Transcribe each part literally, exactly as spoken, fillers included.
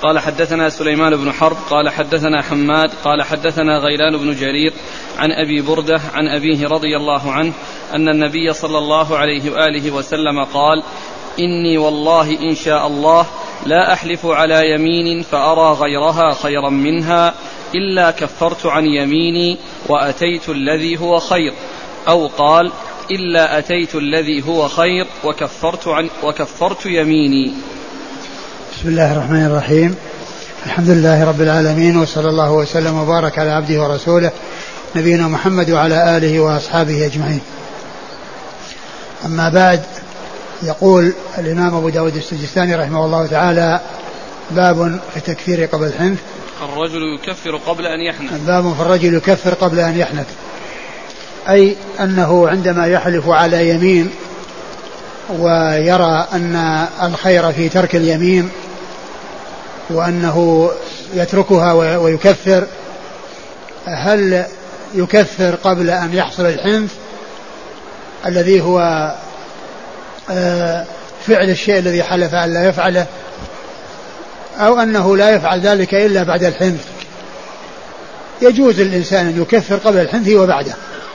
قال حدثنا سليمان بن حرب قال حدثنا حماد قال حدثنا غيلان بن جرير عن أبي بردة عن أبيه رضي الله عنه أن النبي صلى الله عليه وآله وسلم قال: إني والله إن شاء الله لا أحلف على يمين فأرى غيرها خيرا منها إلا كفرت عن يميني وأتيت الذي هو خير، أو قال: إلا أتيت الذي هو خير وكفرت, عن وكفرت يميني. بسم الله الرحمن الرحيم. الحمد لله رب العالمين، وصلى الله وسلم وبارك على عبده ورسوله نبينا محمد وعلى آله وأصحابه أجمعين. أما بعد، يقول الإمام أبو داود السجستاني رحمه الله تعالى: باب في التكفير قبل الحنث. الرجل يكفر قبل أن يحنث. باب في الرجل يكفر قبل أن يحنث، أي أنه عندما يحلف على يمين ويرى أن الخير في ترك اليمين وأنه يتركها ويكفر، هل يكفر قبل أن يحصل الحنث الذي هو فعل الشيء الذي حلف أن لا يفعله، أو أنه لا يفعل ذلك إلا بعد الحنث؟ يجوز للإنسان أن يكفر قبل الحنث وبعده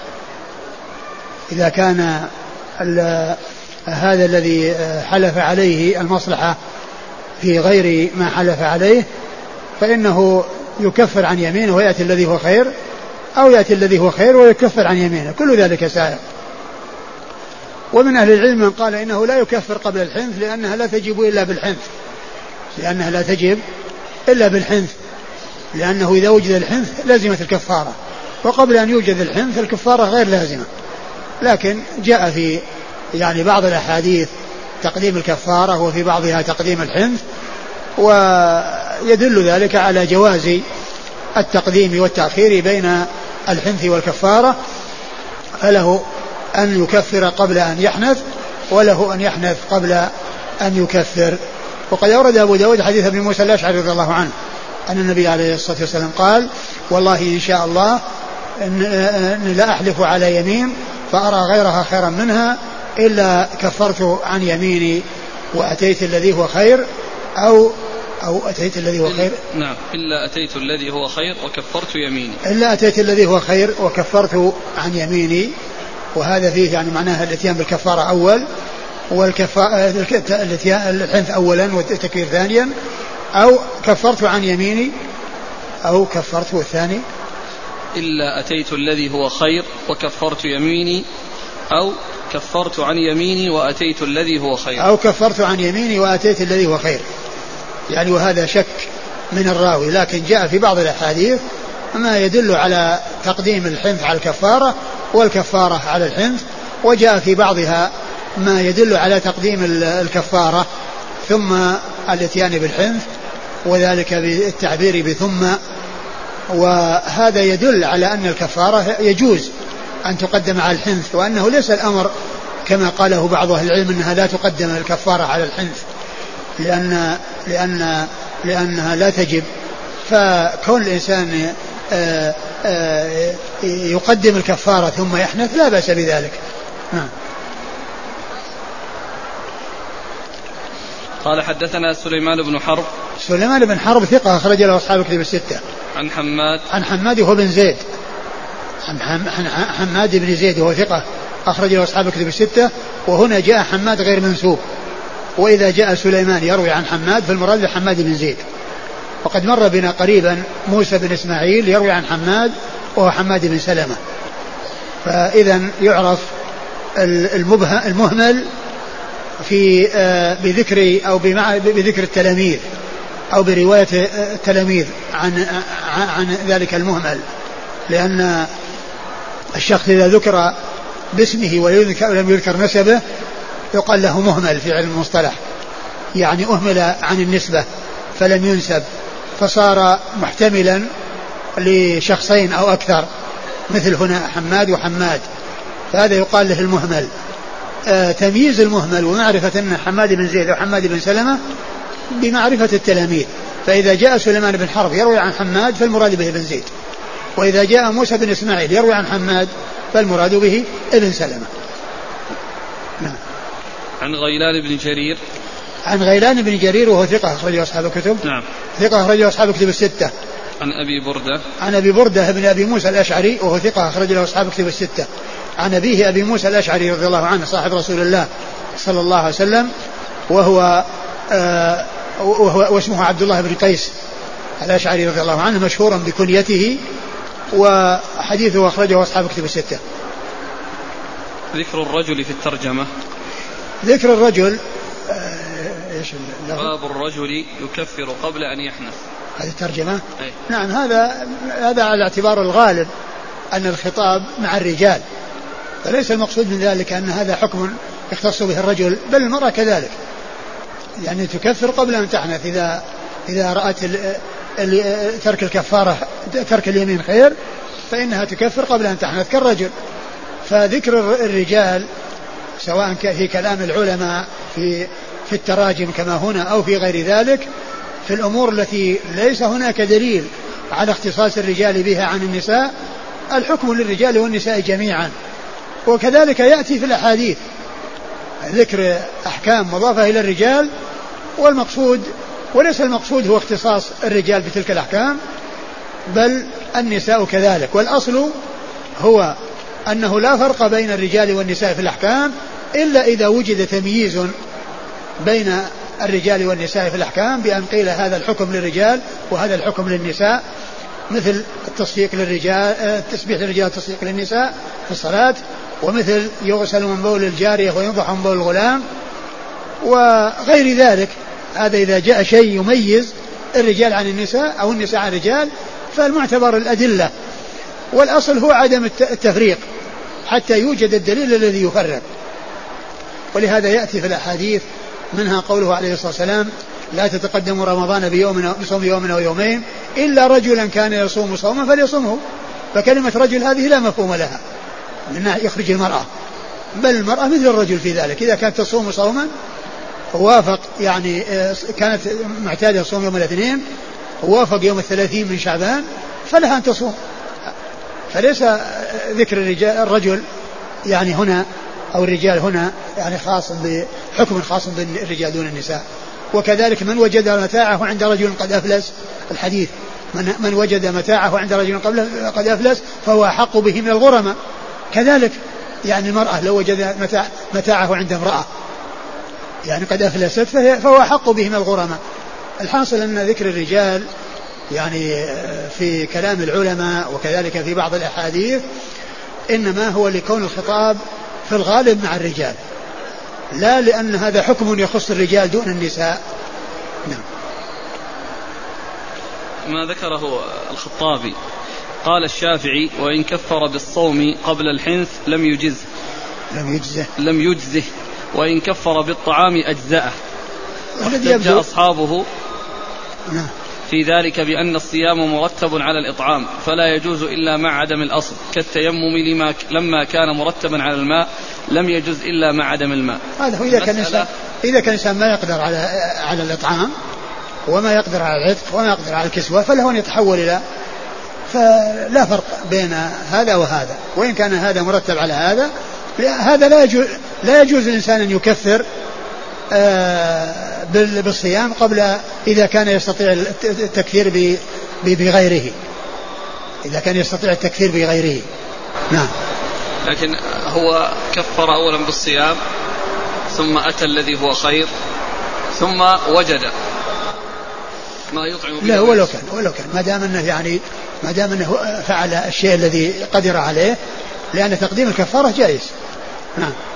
إذا كان هذا الذي حلف عليه المصلحة في غير ما حلف عليه، فإنه يكفر عن يمينه ويأتي الذي هو خير، أو يأتي الذي هو خير ويكفر عن يمينه، كل ذلك سائغ. ومن أهل العلم من قال إنه لا يكفر قبل الحنث لأنها لا تجب إلا بالحنث لأنها لا تجب إلا بالحنث لأنه إذا وجد الحنث لازمة الكفارة، وقبل أن يوجد الحنث الكفارة غير لازمة. لكن جاء في يعني بعض الأحاديث تقديم الكفارة وفي بعضها تقديم الحنث، ويدل ذلك على جواز التقديم والتأخير بين الحنث والكفارة، فله أن يكفر قبل أن يحنث وله أن يحنث قبل أن يكفر. وقد أورد أبو داود حديث ابن موسى الأشعري رضي الله عنه أن النبي عليه الصلاة والسلام قال: والله إن شاء الله إن لا أحلف على يمين فأرى غيرها خيرا منها إلا كفرت عن يميني وأتيت الذي هو خير، أو أو أتيت الذي هو خير نعم إلا أتيت الذي هو خير وكفرت يميني إلا أتيت الذي هو خير وكفرت عن يميني. وهذا فيه يعني معناها الاتيان بالكفارة أول، والحنث أولا والتكفير ثانيا، أو كفرت عن يميني أو كفرت الثاني إلا أتيت الذي هو خير وكفرت يميني، أو كفرت عن يميني وأتيت الذي هو خير أو كفرت عن يميني وأتيت الذي هو خير. يعني وهذا شك من الراوي، لكن جاء في بعض الأحاديث ما يدل على تقديم الحنث على الكفارة والكفارة على الحنث، وجاء في بعضها ما يدل على تقديم الكفارة ثم الاتيان بالحنث، وذلك بالتعبير بثم. وهذا يدل على أن الكفارة يجوز أن تقدم على الحنث، وأنه ليس الأمر كما قاله بعض أهل العلم أنها لا تقدم الكفارة على الحنث لأن لأن لأنها لا تجب. فكون الإنسان يقدم الكفارة ثم يحنث لا بأس بذلك. قال حدثنا سليمان بن حرب. سليمان بن حرب ثقة أخرج له أصحاب الكتب الستة. عن حماد عن حماد هو بن زيد عن حماد بن زيد وهو ثقة أخرج له أصحاب الكتب الستة. وهنا جاء حماد غير منسوب، وإذا جاء سليمان يروي عن حماد فالمراد بحماد بن زيد. وقد مر بنا قريبا موسى بن إسماعيل يروي عن حماد وهو حماد بن سلمة. فإذا يعرف المهمل في بذكر أو بذكر التلاميذ أو برواية التلاميذ عن عن ذلك المهمل، لأن الشخص إذا ذكر باسمه ولم يذكر نسبه يقال له مهمل في علم المصطلح، يعني أهمل عن النسبة فلم ينسب، فصار محتملا لشخصين أو أكثر، مثل هنا حماد وحماد، فهذا يقال له المهمل. آه تمييز المهمل ومعرفة أن حماد بن زيد وحماد بن سلمة بمعرفة التلاميذ. فإذا جاء سليمان بن حرب يروي عن حماد فالمراد به ابن زيد، وإذا جاء موسى بن إسماعيل يروي عن حماد فالمراد به ابن سلمة. نعم. عن غيلان بن جرير. عن غيلان بن جرير وهو ثقة أخرجه أصحاب الكتب. نعم. ثقة أخرجه أصحاب الكتب الستة. عن أبي بردة. عن أبي بردة بن أبي موسى الأشعري وهو ثقة أخرجه أصحاب الكتب الستة. عن أبيه أبي موسى الأشعري رضي الله عنه صاحب رسول الله صلى الله عليه وسلم وهو آه وهو واسمه عبد الله بن قيس الأشعري رضي الله عنه مشهورا بكنيته وحديثه أخرجه أصحاب الكتب الستة. ذكر الرجل في الترجمة. ذكر الرجل ايش باب الرجل يكفر قبل أن يحنث. هذه الترجمة. أي. نعم هذا هذا على اعتبار الغالب أن الخطاب مع الرجال فليس المقصود من ذلك أن هذا حكم يختص به الرجل بل المرأة كذلك يعني تكفر قبل أن تحنث إذا إذا رأت ترك الكفارة ترك اليمين خير فإنها تكفر قبل أن تحنث كالرجل. فذكر الرجال سواء في كلام العلماء في في التراجم كما هنا أو في غير ذلك في الأمور التي ليس هناك دليل على اختصاص الرجال بها عن النساء الحكم للرجال والنساء جميعا. وكذلك يأتي في الأحاديث ذكر أحكام مضافة إلى الرجال والمقصود وليس المقصود هو اختصاص الرجال بتلك الأحكام بل النساء كذلك. والأصل هو أنه لا فرق بين الرجال والنساء في الأحكام إلا إذا وجد تمييز بين الرجال والنساء في الأحكام بأن قيل هذا الحكم للرجال وهذا الحكم للنساء مثل التصفيق للرجال التسبيح للرجال والتصفيق للنساء في الصلاة ومثل يغسل من بول الجارية وينضح من بول الغلام وغير ذلك. هذا إذا جاء شيء يميز الرجال عن النساء أو النساء عن الرجال فالمعتبر الأدلة والأصل هو عدم التفريق حتى يوجد الدليل الذي يفرق. ولهذا يأتي في الأحاديث منها قوله عليه الصلاة والسلام لا تتقدم رمضان بيوم بصوم يوم أو يومين إلا رجلا كان يصوم صوما فليصومه. فكلمة رجل هذه لا مفهوم لها منها يخرج المرأة بل المرأة مثل الرجل في ذلك إذا كانت تصوم صوما ووافق يعني كانت معتادة تصوم يوم الاثنين ووافق يوم الثلاثين من شعبان فلها أن تصوم. فليس ذكر الرجال الرجل يعني هنا أو الرجال هنا يعني خاص بحكم خاص بالرجال دون النساء. وكذلك من وجد متاعه عند رجل قد أفلس الحديث من, من وجد متاعه عند رجل قد أفلس فهو أحق به من الغرماء. كذلك يعني المرأة لو وجد متاع متاعه عند امرأة يعني قد أفلست فهو أحق به من الغرماء. الحاصل أن ذكر الرجال يعني في كلام العلماء وكذلك في بعض الأحاديث إنما هو لكون الخطاب في الغالب مع الرجال لا لأن هذا حكم يخص الرجال دون النساء. نعم. ما ذكره الخطابي قال الشافعي وإن كفر بالصوم قبل الحنث لم يجزه لم يجزه لم يجزه وإن كفر بالطعام أجزأه. واحتج أصحابه نعم. في ذلك بأن الصيام مرتب على الإطعام فلا يجوز إلا مع عدم الأصل كالتيمم لما لما كان مرتبا على الماء لم يجوز إلا مع عدم الماء. هذا هو إذا كان الإنسان إذا كان الإنسان ما يقدر على على الإطعام وما يقدر على العتق وما يقدر على الكسوة فله أن يتحول إلى فلا فرق بين هذا وهذا. وإن كان هذا مرتب على هذا هذا لا يجوز لا يجوز الإنسان أن يكفر بالصيام قبل إذا كان يستطيع التكفير بغيره إذا كان يستطيع التكفير بغيره. نعم. لكن هو كفر أولا بالصيام ثم أتى الذي هو خير ثم وجد ما يطعم به. لا ولو كان ولو كان ما دام أنه يعني ما دام أنه فعل الشيء الذي قدر عليه لأن تقديم الكفارة جائز. نعم.